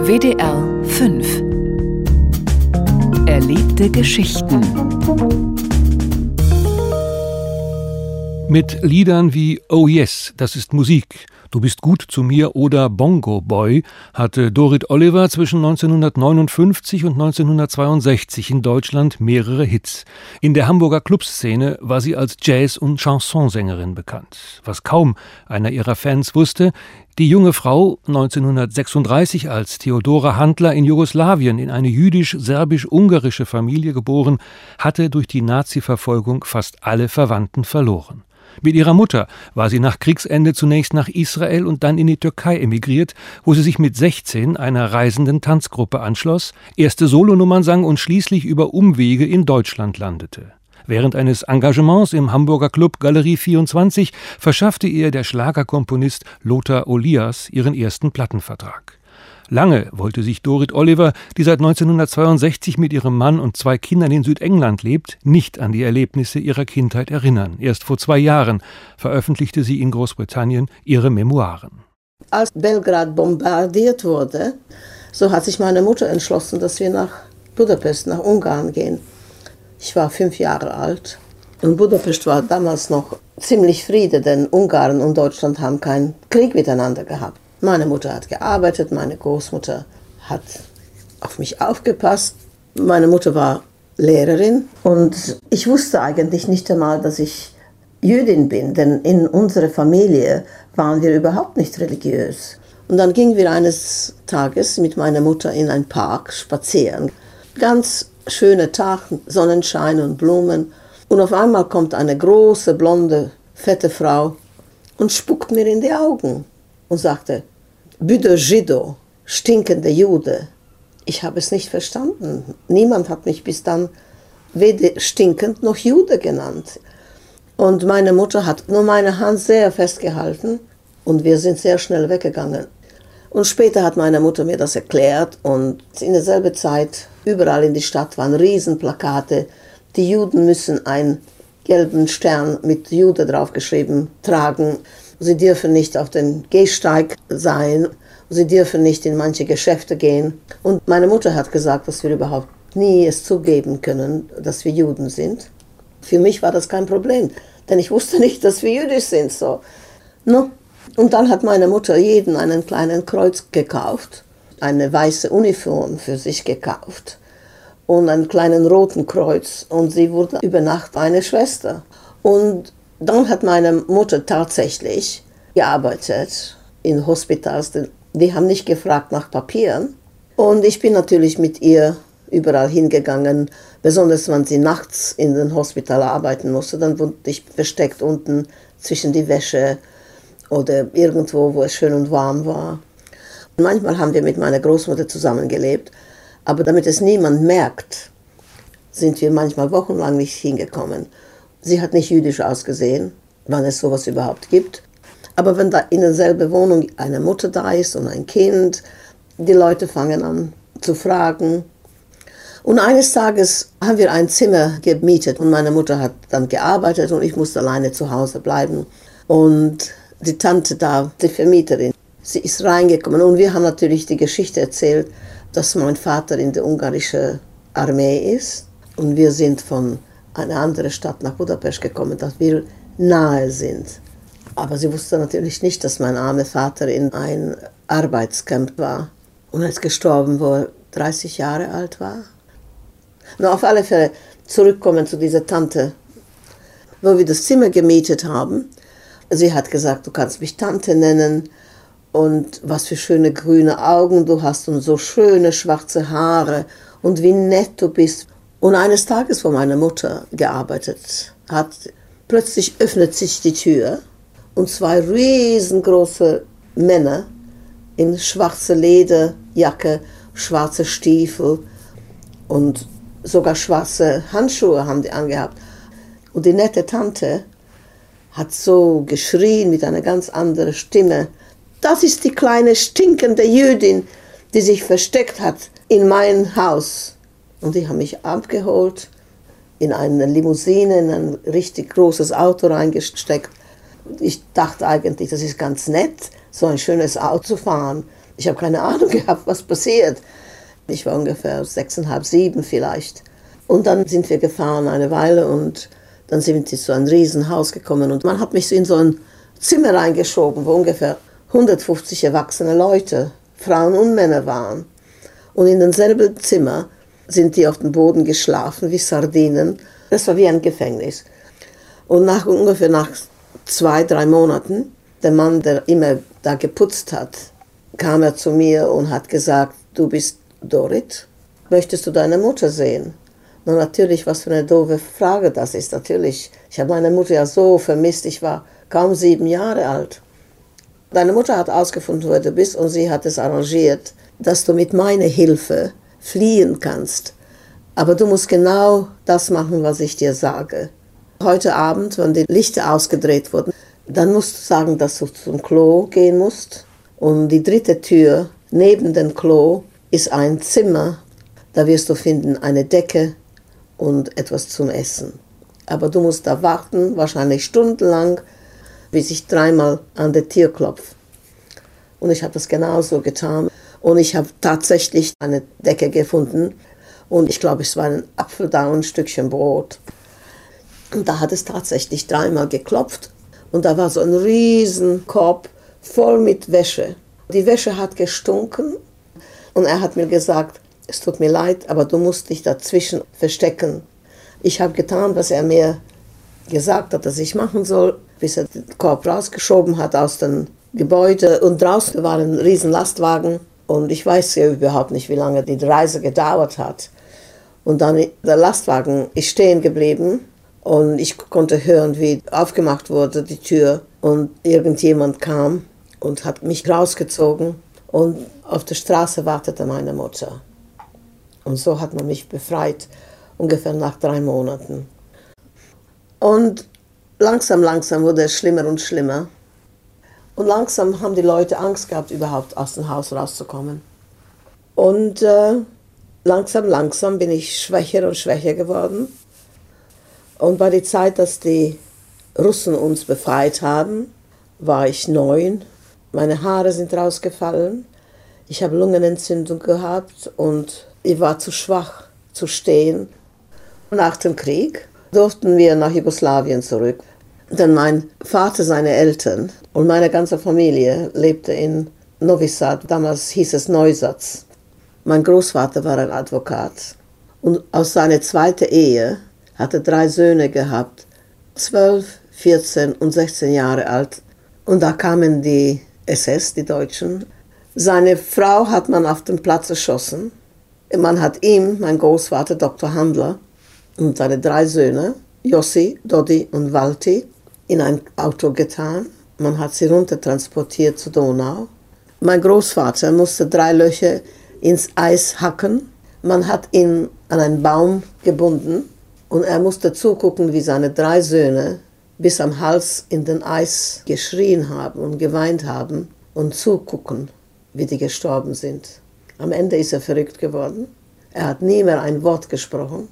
WDR 5 Erlebte Geschichten. Mit Liedern wie Oh Yes, das ist Musik, Du bist gut zu mir oder Bongo Boy hatte Dorit Oliver zwischen 1959 und 1962 in Deutschland mehrere Hits. In der Hamburger Clubszene war sie als Jazz- und Chansonsängerin bekannt. Was kaum einer ihrer Fans wusste: Die junge Frau, 1936 als Theodora Handler in Jugoslawien in eine jüdisch-serbisch-ungarische Familie geboren, hatte durch die Nazi-Verfolgung fast alle Verwandten verloren. Mit ihrer Mutter war sie nach Kriegsende zunächst nach Israel und dann in die Türkei emigriert, wo sie sich mit 16 einer reisenden Tanzgruppe anschloss, erste Solonummern sang und schließlich über Umwege in Deutschland landete. Während eines Engagements im Hamburger Club Galerie 24 verschaffte ihr der Schlagerkomponist Lothar Olias ihren ersten Plattenvertrag. Lange wollte sich Dorit Oliver, die seit 1962 mit ihrem Mann und 2 Kindern in Südengland lebt, nicht an die Erlebnisse ihrer Kindheit erinnern. Erst vor 2 Jahren veröffentlichte sie in Großbritannien ihre Memoiren. Als Belgrad bombardiert wurde, so hat sich meine Mutter entschlossen, dass wir nach Budapest, nach Ungarn gehen. Ich war 5 Jahre alt und Budapest war damals noch ziemlich Friede, denn Ungarn und Deutschland haben keinen Krieg miteinander gehabt. Meine Mutter hat gearbeitet, meine Großmutter hat auf mich aufgepasst. Meine Mutter war Lehrerin und ich wusste eigentlich nicht einmal, dass ich Jüdin bin, denn in unserer Familie waren wir überhaupt nicht religiös. Und dann gingen wir eines Tages mit meiner Mutter in einen Park spazieren. Ganz schöner Tag, Sonnenschein und Blumen. Und auf einmal kommt eine große, blonde, fette Frau und spuckt mir in die Augen und sagte: Büdö Jido, stinkende Jude. Ich habe es nicht verstanden. Niemand hat mich bis dann weder stinkend noch Jude genannt. Und meine Mutter hat nur meine Hand sehr festgehalten und wir sind sehr schnell weggegangen. Und später hat meine Mutter mir das erklärt und in derselben Zeit überall in die Stadt waren Riesenplakate. Die Juden müssen einen gelben Stern mit Jude draufgeschrieben tragen. Sie dürfen nicht auf den Gehsteig sein, sie dürfen nicht in manche Geschäfte gehen. Und meine Mutter hat gesagt, dass wir überhaupt nie es zugeben können, dass wir Juden sind. Für mich war das kein Problem, denn ich wusste nicht, dass wir jüdisch sind. So. No. Und dann hat meine Mutter jeden einen kleinen Kreuz gekauft, eine weiße Uniform für sich gekauft und einen kleinen roten Kreuz. Und sie wurde über Nacht eine Schwester. Und dann hat meine Mutter tatsächlich gearbeitet in Hospitals. Die haben nicht gefragt nach Papieren. Und ich bin natürlich mit ihr überall hingegangen, besonders wenn sie nachts in den Hospital arbeiten musste. Dann wurde ich versteckt unten zwischen die Wäsche oder irgendwo, wo es schön und warm war. Manchmal haben wir mit meiner Großmutter zusammengelebt, aber damit es niemand merkt, sind wir manchmal wochenlang nicht hingekommen. Sie hat nicht jüdisch ausgesehen, wann es sowas überhaupt gibt. Aber wenn da in derselben Wohnung eine Mutter da ist und ein Kind, die Leute fangen an zu fragen. Und eines Tages haben wir ein Zimmer gemietet und meine Mutter hat dann gearbeitet und ich musste alleine zu Hause bleiben. Und die Tante da, die Vermieterin, sie ist reingekommen und wir haben natürlich die Geschichte erzählt, dass mein Vater in der ungarischen Armee ist und wir sind von eine andere Stadt nach Budapest gekommen, dass wir nahe sind. Aber sie wusste natürlich nicht, dass mein armer Vater in ein Arbeitscamp war und er ist gestorben, wo er 30 Jahre alt war. Nur auf alle Fälle zurückkommen zu dieser Tante, wo wir das Zimmer gemietet haben. Sie hat gesagt, du kannst mich Tante nennen und was für schöne grüne Augen du hast und so schöne schwarze Haare und wie nett du bist. Und eines Tages, wo meine Mutter gearbeitet hat, plötzlich öffnet sich die Tür und 2 riesengroße Männer in schwarze Lederjacke, schwarze Stiefel und sogar schwarze Handschuhe haben die angehabt. Und die nette Tante hat so geschrien mit einer ganz anderen Stimme: Das ist die kleine stinkende Jüdin, die sich versteckt hat in mein Haus. Und die haben mich abgeholt, in eine Limousine, in ein richtig großes Auto reingesteckt. Ich dachte eigentlich, das ist ganz nett, so ein schönes Auto zu fahren. Ich habe keine Ahnung gehabt, was passiert. Ich war ungefähr 6,5, 7 vielleicht. Und dann sind wir gefahren eine Weile und dann sind wir zu einem Riesenhaus gekommen. Und man hat mich so in so ein Zimmer reingeschoben, wo ungefähr 150 erwachsene Leute, Frauen und Männer waren. Und in demselben Zimmer sind die auf dem Boden geschlafen wie Sardinen. Das war wie ein Gefängnis. Und ungefähr nach 2, 3 Monaten, der Mann, der immer da geputzt hat, kam er zu mir und hat gesagt, du bist Dorit, möchtest du deine Mutter sehen? Na natürlich, was für eine doofe Frage das ist. Natürlich, ich habe meine Mutter ja so vermisst, ich war kaum 7 Jahre alt. Deine Mutter hat ausgefunden, wer du bist und sie hat es arrangiert, dass du mit meiner Hilfe fliehen kannst. Aber du musst genau das machen, was ich dir sage. Heute Abend, wenn die Lichter ausgedreht wurden, dann musst du sagen, dass du zum Klo gehen musst. Und die 3. Tür neben dem Klo ist ein Zimmer. Da wirst du finden eine Decke und etwas zum Essen. Aber du musst da warten, wahrscheinlich stundenlang, bis ich 3-mal an der Tür klopfe. Und ich habe das genauso getan. Und ich habe tatsächlich eine Decke gefunden. Und ich glaube, es war ein Apfel da und ein Stückchen Brot. Und da hat es tatsächlich 3-mal geklopft. Und da war so ein riesen Korb voll mit Wäsche. Die Wäsche hat gestunken. Und er hat mir gesagt, es tut mir leid, aber du musst dich dazwischen verstecken. Ich habe getan, was er mir gesagt hat, dass ich machen soll, bis er den Korb rausgeschoben hat aus dem Gebäude. Und draußen war ein riesen Lastwagen. Und ich weiß ja überhaupt nicht, wie lange die Reise gedauert hat. Und dann der Lastwagen ist stehen geblieben. Und ich konnte hören, wie aufgemacht wurde, die Tür. Und irgendjemand kam und hat mich rausgezogen. Und auf der Straße wartete meine Mutter. Und so hat man mich befreit, ungefähr nach 3 Monaten. Und langsam wurde es schlimmer und schlimmer. Und langsam haben die Leute Angst gehabt, überhaupt aus dem Haus rauszukommen. Und langsam bin ich schwächer und schwächer geworden. Und bei der Zeit, dass die Russen uns befreit haben, war ich 9. Meine Haare sind rausgefallen. Ich habe Lungenentzündung gehabt und ich war zu schwach zu stehen. Nach dem Krieg durften wir nach Jugoslawien zurück. Denn mein Vater, seine Eltern und meine ganze Familie lebte in Novi Sad. Damals hieß es Neusatz. Mein Großvater war ein Advokat. Und aus seiner 2. Ehe hatte 3 Söhne gehabt, 12, 14 und 16 Jahre alt. Und da kamen die SS, die Deutschen. Seine Frau hat man auf dem Platz erschossen. Man hat ihm, mein Großvater, Dr. Handler, und seine 3 Söhne, Jossi, Dodi und Walti, in ein Auto getan. Man hat sie runtertransportiert zur Donau. Mein Großvater musste 3 Löcher ins Eis hacken. Man hat ihn an einen Baum gebunden und er musste zugucken, wie seine 3 Söhne bis am Hals in den Eis geschrien haben und geweint haben und zugucken, wie die gestorben sind. Am Ende ist er verrückt geworden. Er hat nie mehr ein Wort gesprochen.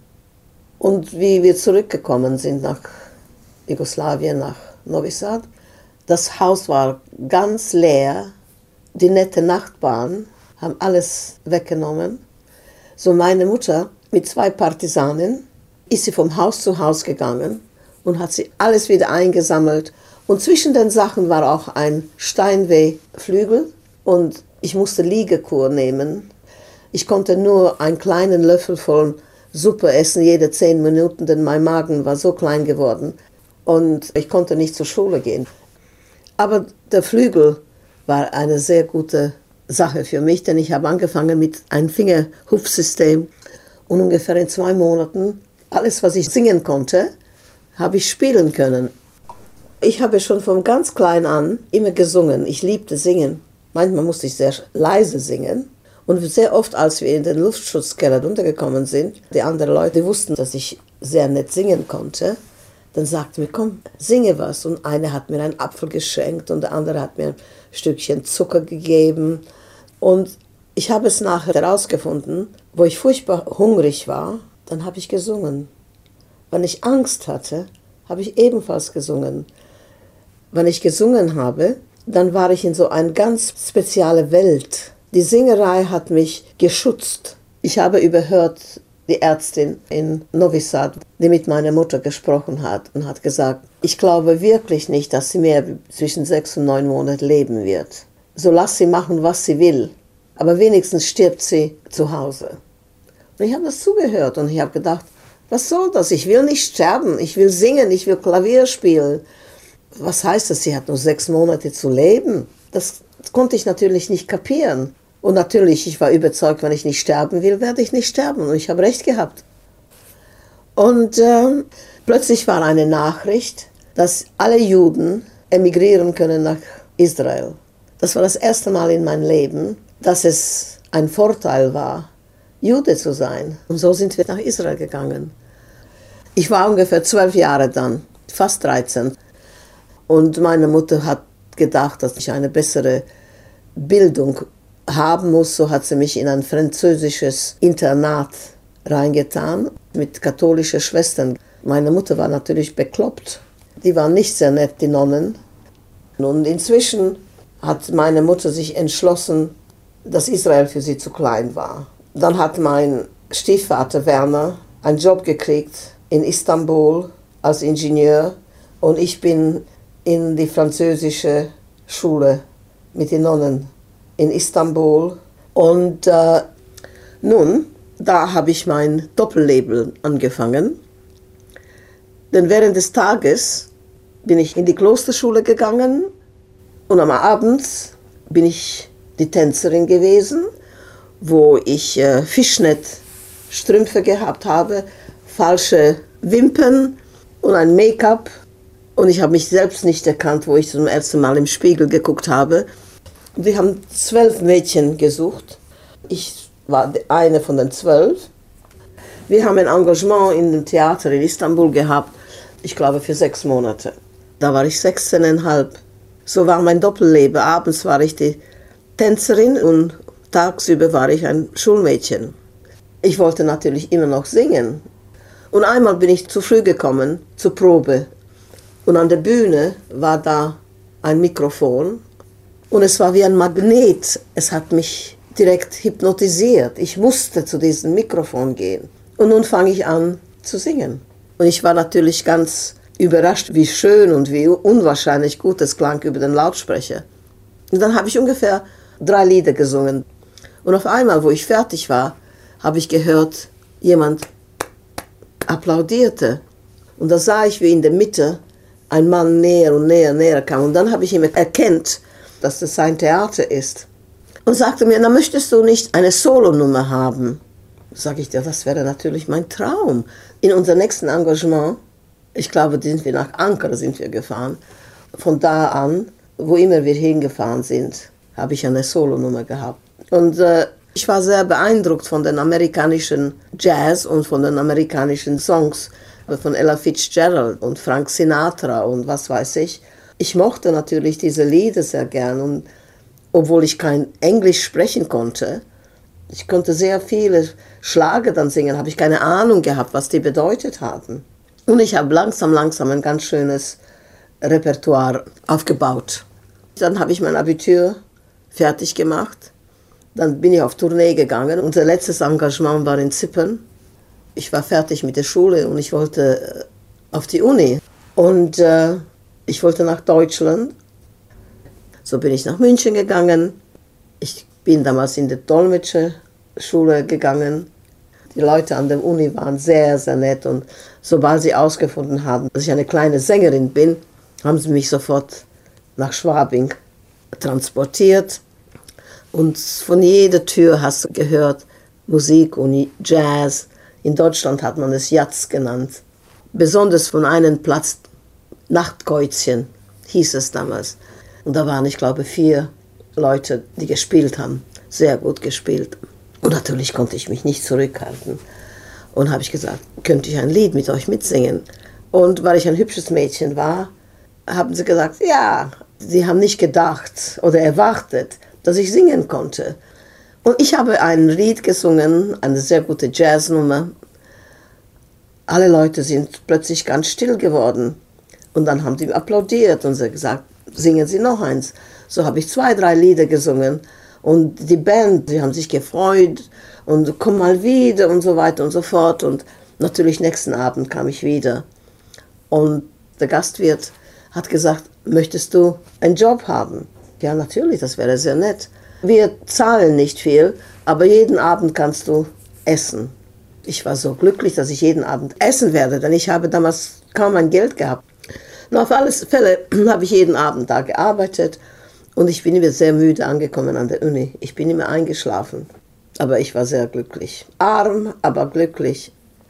Und wie wir zurückgekommen sind nach Jugoslawien, nach Novi Sad, das Haus war ganz leer. Die netten Nachbarn haben alles weggenommen. So meine Mutter mit 2 Partisanen ist sie vom Haus zu Haus gegangen und hat sie alles wieder eingesammelt. Und zwischen den Sachen war auch ein Steinway-Flügel und ich musste Liegekur nehmen. Ich konnte nur einen kleinen Löffel voll Suppe essen, jede 10 Minuten, denn mein Magen war so klein geworden. Und ich konnte nicht zur Schule gehen. Aber der Flügel war eine sehr gute Sache für mich, denn ich habe angefangen mit einem Fingerhupfsystem. Und ungefähr in 2 Monaten, alles, was ich singen konnte, habe ich spielen können. Ich habe schon von ganz klein an immer gesungen. Ich liebte singen. Manchmal musste ich sehr leise singen. Und sehr oft, als wir in den Luftschutzkeller runtergekommen sind, die anderen Leute wussten, dass ich sehr nett singen konnte. Dann sagten wir, komm, singe was. Und einer hat mir einen Apfel geschenkt und der andere hat mir ein Stückchen Zucker gegeben. Und ich habe es nachher herausgefunden, wo ich furchtbar hungrig war, dann habe ich gesungen. Wenn ich Angst hatte, habe ich ebenfalls gesungen. Wenn ich gesungen habe, dann war ich in so eine ganz spezielle Welt. Die Singerei hat mich geschützt. Ich habe überhört, die Ärztin in Novi Sad, die mit meiner Mutter gesprochen hat und hat gesagt, ich glaube wirklich nicht, dass sie mehr zwischen 6 und 9 Monaten leben wird. So lass sie machen, was sie will, aber wenigstens stirbt sie zu Hause. Und ich habe das zugehört und ich habe gedacht, was soll das? Ich will nicht sterben, ich will singen, ich will Klavier spielen. Was heißt das? Sie hat nur 6 Monate zu leben. Das konnte ich natürlich nicht kapieren. Und natürlich, ich war überzeugt, wenn ich nicht sterben will, werde ich nicht sterben. Und ich habe recht gehabt. Und plötzlich war eine Nachricht, dass alle Juden emigrieren können nach Israel. Das war das erste Mal in meinem Leben, dass es ein Vorteil war, Jude zu sein. Und so sind wir nach Israel gegangen. Ich war ungefähr 12 Jahre dann, fast 13. Und meine Mutter hat gedacht, dass ich eine bessere Bildung haben muss. So hat sie mich in ein französisches Internat reingetan mit katholischen Schwestern. Meine Mutter war natürlich bekloppt. Die waren nicht sehr nett, die Nonnen. Und inzwischen hat meine Mutter sich entschlossen, dass Israel für sie zu klein war. Dann hat mein Stiefvater Werner einen Job gekriegt in Istanbul als Ingenieur und ich bin in die französische Schule mit den Nonnen in Istanbul. Und nun, da habe ich mein Doppelleben angefangen. Denn während des Tages bin ich in die Klosterschule gegangen und am Abend bin ich die Tänzerin gewesen, wo ich Fischnet-Strümpfe gehabt habe, falsche Wimpern und ein Make-up. Und ich habe mich selbst nicht erkannt, wo ich zum ersten Mal im Spiegel geguckt habe. Wir haben 12 Mädchen gesucht. Ich war eine von den 12. Wir haben ein Engagement in dem Theater in Istanbul gehabt, ich glaube für 6 Monate. Da war ich 16,5. So war mein Doppelleben. Abends war ich die Tänzerin und tagsüber war ich ein Schulmädchen. Ich wollte natürlich immer noch singen. Und einmal bin ich zu früh gekommen zur Probe. Und an der Bühne war da ein Mikrofon. Und es war wie ein Magnet. Es hat mich direkt hypnotisiert. Ich musste zu diesem Mikrofon gehen. Und nun fange ich an zu singen. Und ich war natürlich ganz überrascht, wie schön und wie unwahrscheinlich gut es klang über den Lautsprecher. Und dann habe ich ungefähr 3 Lieder gesungen. Und auf einmal, wo ich fertig war, habe ich gehört, jemand applaudierte. Und da sah ich, wie in der Mitte ein Mann näher und näher kam. Und dann habe ich ihn erkannt, dass das sein Theater ist. Und sagte mir, na, möchtest du nicht eine Solonummer haben? Sag ich dir, das wäre natürlich mein Traum. In unserem nächsten Engagement, ich glaube, sind wir nach Ankara sind wir gefahren. Von da an, wo immer wir hingefahren sind, habe ich eine Solonummer gehabt. Und ich war sehr beeindruckt von den amerikanischen Jazz und von den amerikanischen Songs von Ella Fitzgerald und Frank Sinatra und was weiß ich. Ich mochte natürlich diese Lieder sehr gern und obwohl ich kein Englisch sprechen konnte, ich konnte sehr viele Schlager dann singen, habe ich keine Ahnung gehabt, was die bedeutet haben. Und ich habe langsam ein ganz schönes Repertoire aufgebaut. Dann habe ich mein Abitur fertig gemacht. Dann bin ich auf Tournee gegangen. Unser letztes Engagement war in Zypern. Ich war fertig mit der Schule und ich wollte auf die Uni. Und ich wollte nach Deutschland. So bin ich nach München gegangen. Ich bin damals in die Dolmetscherschule gegangen. Die Leute an der Uni waren sehr, sehr nett. Und sobald sie ausgefunden haben, dass ich eine kleine Sängerin bin, haben sie mich sofort nach Schwabing transportiert. Und von jeder Tür hast du gehört, Musik und Jazz. In Deutschland hat man es Jazz genannt. Besonders von einem Platz, Nachtkreuzchen, hieß es damals. Und da waren, ich glaube, 4 Leute, die gespielt haben. Sehr gut gespielt. Und natürlich konnte ich mich nicht zurückhalten. Und habe ich gesagt, könnte ich ein Lied mit euch mitsingen? Und weil ich ein hübsches Mädchen war, haben sie gesagt, ja. Sie haben nicht gedacht oder erwartet, dass ich singen konnte. Und ich habe ein Lied gesungen, eine sehr gute Jazznummer. Alle Leute sind plötzlich ganz still geworden. Und dann haben sie applaudiert und sie gesagt, singen Sie noch eins. So habe ich 2, 3 Lieder gesungen. Und die Band, die haben sich gefreut und komm mal wieder und so weiter und so fort. Und natürlich nächsten Abend kam ich wieder. Und der Gastwirt hat gesagt, möchtest du einen Job haben? Ja, natürlich, das wäre sehr nett. Wir zahlen nicht viel, aber jeden Abend kannst du essen. Ich war so glücklich, dass ich jeden Abend essen werde, denn ich habe damals kaum ein Geld gehabt. Und auf alle Fälle habe ich jeden Abend da gearbeitet und ich bin immer sehr müde angekommen an der Uni. Ich bin immer eingeschlafen, aber ich war sehr glücklich. Arm, aber glücklich.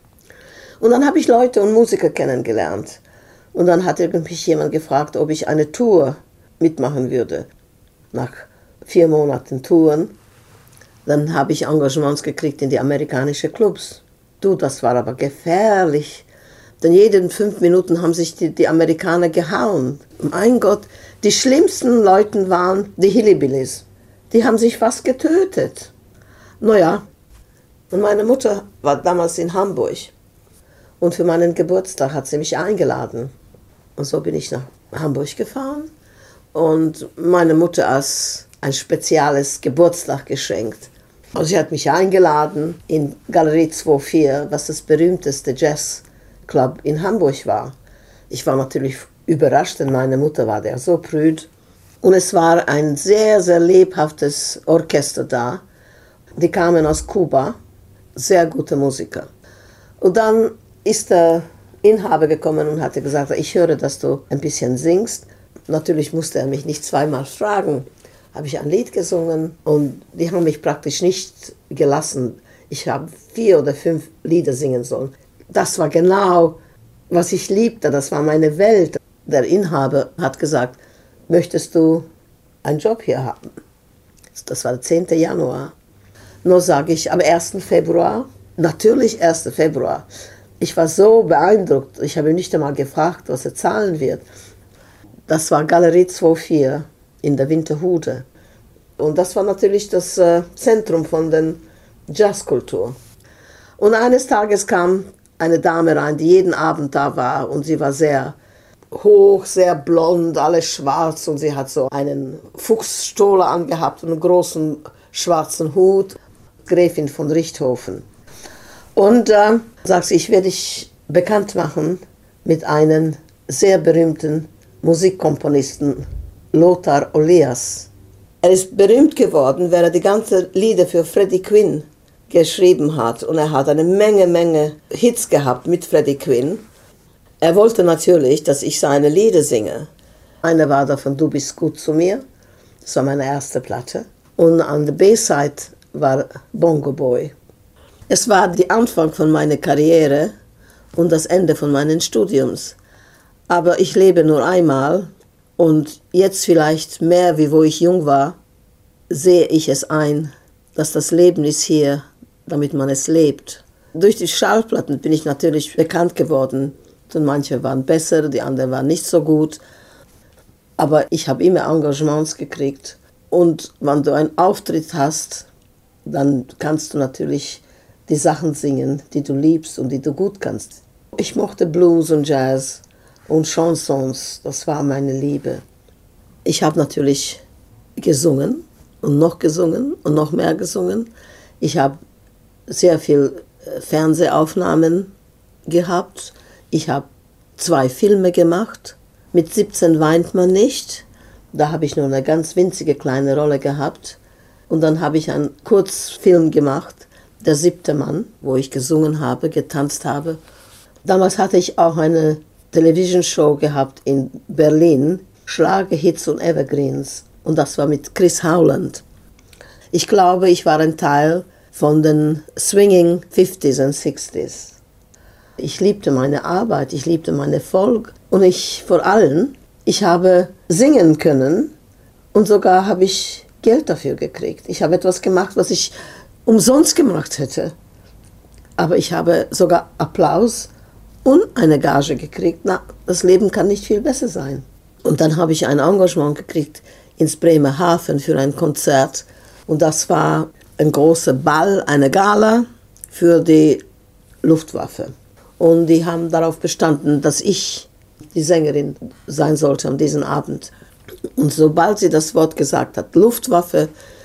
Und dann habe ich Leute und Musiker kennengelernt. Und dann hat mich jemand gefragt, ob ich eine Tour mitmachen würde. Nach 4 Monaten Touren, dann habe ich Engagements gekriegt in die amerikanischen Clubs. Du, das war aber gefährlich. Denn jeden 5 Minuten haben sich die Amerikaner gehauen. Mein Gott, die schlimmsten Leute waren die Hillbillies. Die haben sich fast getötet. Naja, und meine Mutter war damals in Hamburg. Und für meinen Geburtstag hat sie mich eingeladen. Und so bin ich nach Hamburg gefahren und meine Mutter als ein spezielles Geburtstag geschenkt. Also sie hat mich eingeladen in Galerie 24, was das berühmteste Jazzclub in Hamburg war. Ich war natürlich überrascht, denn meine Mutter war da so prüd. Und es war ein sehr, sehr lebhaftes Orchester da. Die kamen aus Kuba, sehr gute Musiker. Und dann ist der Inhaber gekommen und hatte gesagt, ich höre, dass du ein bisschen singst. Natürlich musste er mich nicht zweimal fragen. Habe ich ein Lied gesungen und die haben mich praktisch nicht gelassen. Ich habe 4 oder 5 Lieder singen sollen. Das war genau, was ich liebte, das war meine Welt. Der Inhaber hat gesagt, möchtest du einen Job hier haben? Das war der 10. Januar. Nur sage ich, am 1. Februar, natürlich 1. Februar. Ich war so beeindruckt, ich habe ihn nicht einmal gefragt, was er zahlen wird. Das war Galerie 24 in der Winterhude. Und das war natürlich das Zentrum von der Jazzkultur. Und eines Tages kam eine Dame rein, die jeden Abend da war und sie war sehr hoch, sehr blond, alles schwarz und sie hat so einen Fuchsstola angehabt und einen großen schwarzen Hut, Gräfin von Richthofen. Und sagt sie, ich werde dich bekannt machen mit einem sehr berühmten Musikkomponisten, Lothar Olias. Er ist berühmt geworden, weil er die ganzen Lieder für Freddie Quinn geschrieben hat. Und er hat eine Menge Hits gehabt mit Freddie Quinn. Er wollte natürlich, dass ich seine Lieder singe. Eine war davon, Du bist gut zu mir. Das war meine erste Platte. Und an der B-Side war Bongo Boy. Es war der Anfang von meiner Karriere und das Ende von meines Studiums. Aber ich lebe nur einmal und jetzt vielleicht mehr, wie wo ich jung war, sehe ich es ein, dass das Leben ist hier, damit man es lebt. Durch die Schallplatten bin ich natürlich bekannt geworden. Und manche waren besser, die anderen waren nicht so gut. Aber ich habe immer Engagements gekriegt. Und wenn du einen Auftritt hast, dann kannst du natürlich die Sachen singen, die du liebst und die du gut kannst. Ich mochte Blues und Jazz und Chansons, das war meine Liebe. Ich habe natürlich gesungen und noch mehr gesungen. Ich habe sehr viel Fernsehaufnahmen gehabt. Ich habe 2 Filme gemacht. Mit 17 weint man nicht. Da habe ich nur eine ganz winzige kleine Rolle gehabt. Und dann habe ich einen Kurzfilm gemacht, Der 7. Mann, wo ich gesungen habe, getanzt habe. Damals hatte ich auch eine Television-Show gehabt in Berlin, Schlagerhits und Evergreens. Und das war mit Chris Howland. Ich glaube, ich war ein Teil von den Swinging 50s und 60s. Ich liebte meine Arbeit, ich liebte meinen Erfolg. Und vor allem, ich habe singen können und sogar habe ich Geld dafür gekriegt. Ich habe etwas gemacht, was ich umsonst gemacht hätte. Aber ich habe sogar Applaus und eine Gage gekriegt. Na, das Leben kann nicht viel besser sein. Und dann habe ich ein Engagement gekriegt ins Bremerhaven für ein Konzert. Und das war ein großer Ball, eine Gala für die Luftwaffe. Und die haben darauf bestanden, dass ich die Sängerin sein sollte an diesem Abend. Und sobald sie das Wort gesagt hat, Luftwaffe,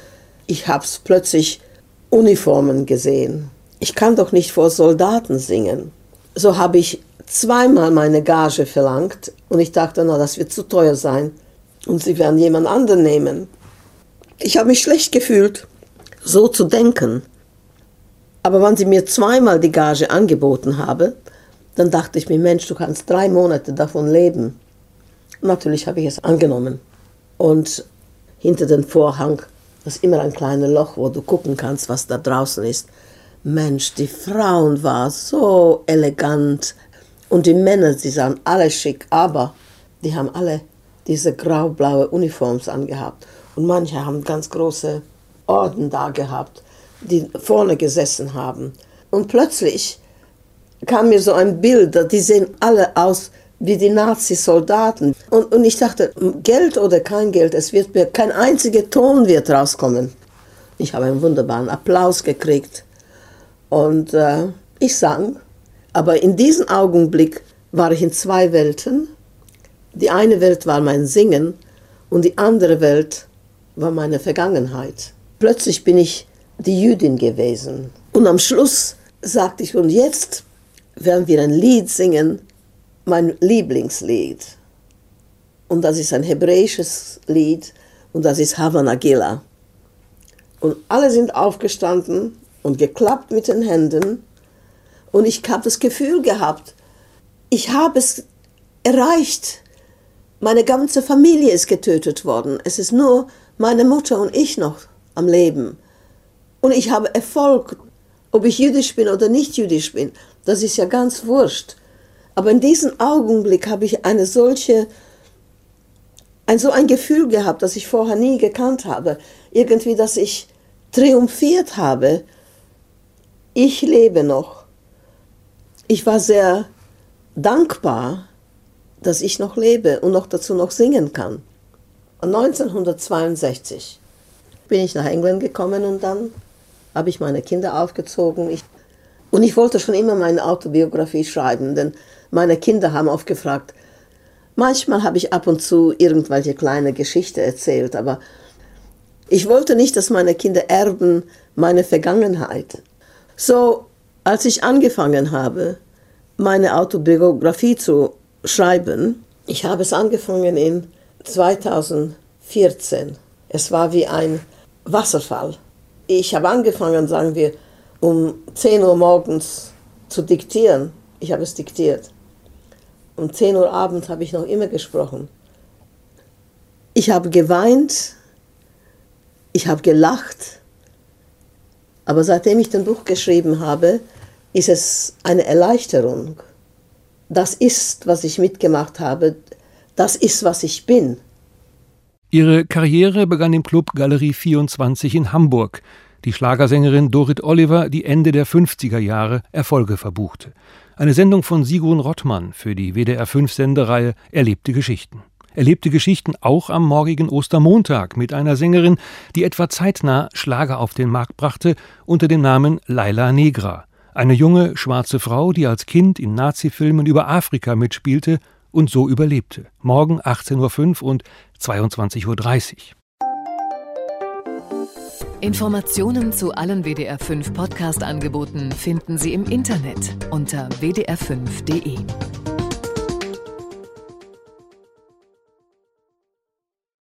ich habe plötzlich Uniformen gesehen. Ich kann doch nicht vor Soldaten singen. So habe ich zweimal meine Gage verlangt und ich dachte, na, das wird zu teuer sein und sie werden jemand anderen nehmen. Ich habe mich schlecht gefühlt, so zu denken. Aber wenn sie mir zweimal die Gage angeboten haben, dann dachte ich mir, Mensch, du kannst 3 Monate davon leben. Natürlich habe ich es angenommen. Und hinter dem Vorhang, das ist immer ein kleines Loch, wo du gucken kannst, was da draußen ist. Mensch, die Frauen waren so elegant. Und die Männer, die sahen alle schick, aber die haben alle diese grau-blaue Uniforms angehabt. Und manche haben ganz große Orden da gehabt, die vorne gesessen haben. Und plötzlich kam mir so ein Bild, die sehen alle aus wie die Nazi-Soldaten. Und ich dachte, Geld oder kein Geld, es wird mir kein einziger Ton wird rauskommen. Ich habe einen wunderbaren Applaus gekriegt und ich sang. Aber in diesem Augenblick war ich in 2 Welten. Die eine Welt war mein Singen und die andere Welt war meine Vergangenheit. Plötzlich bin ich die Jüdin gewesen. Und am Schluss sagte ich, und jetzt werden wir ein Lied singen, mein Lieblingslied. Und das ist ein hebräisches Lied und das ist Hava Nagila. Und alle sind aufgestanden und geklappt mit den Händen. Und ich habe das Gefühl gehabt, ich habe es erreicht. Meine ganze Familie ist getötet worden. Es ist nur meine Mutter und ich noch am Leben. Und ich habe Erfolg. Ob ich jüdisch bin oder nicht jüdisch bin, das ist ja ganz wurscht. Aber in diesem Augenblick habe ich so ein Gefühl gehabt, das ich vorher nie gekannt habe. Irgendwie, dass ich triumphiert habe. Ich lebe noch. Ich war sehr dankbar, dass ich noch lebe und noch dazu noch singen kann. 1962 bin ich nach England gekommen und dann habe ich meine Kinder aufgezogen. Und ich wollte schon immer meine Autobiografie schreiben, denn meine Kinder haben oft gefragt. Manchmal habe ich ab und zu irgendwelche kleine Geschichte erzählt, aber ich wollte nicht, dass meine Kinder erben meine Vergangenheit. So, als ich angefangen habe, meine Autobiografie zu schreiben, ich habe es angefangen in 2014. Es war wie ein Wasserfall. Ich habe angefangen, sagen wir, um 10 Uhr morgens zu diktieren. Ich habe es diktiert. Um 10 Uhr abends habe ich noch immer gesprochen. Ich habe geweint, ich habe gelacht, aber seitdem ich das Buch geschrieben habe, ist es eine Erleichterung. Das ist, was ich mitgemacht habe, das ist, was ich bin. Ihre Karriere begann im Club Galerie 24 in Hamburg. Die Schlagersängerin Dorit Oliver, die Ende der 50er Jahre Erfolge verbuchte. Eine Sendung von Sigrun Rottmann für die WDR-5-Sendereihe Erlebte Geschichten. Erlebte Geschichten auch am morgigen Ostermontag mit einer Sängerin, die etwa zeitnah Schlager auf den Markt brachte unter dem Namen Laila Negra. Eine junge, schwarze Frau, die als Kind in Nazi-Filmen über Afrika mitspielte und so überlebte. Morgen 18.05 Uhr und 22.30 Uhr. Informationen zu allen WDR5 Podcast-Angeboten finden Sie im Internet unter wdr5.de.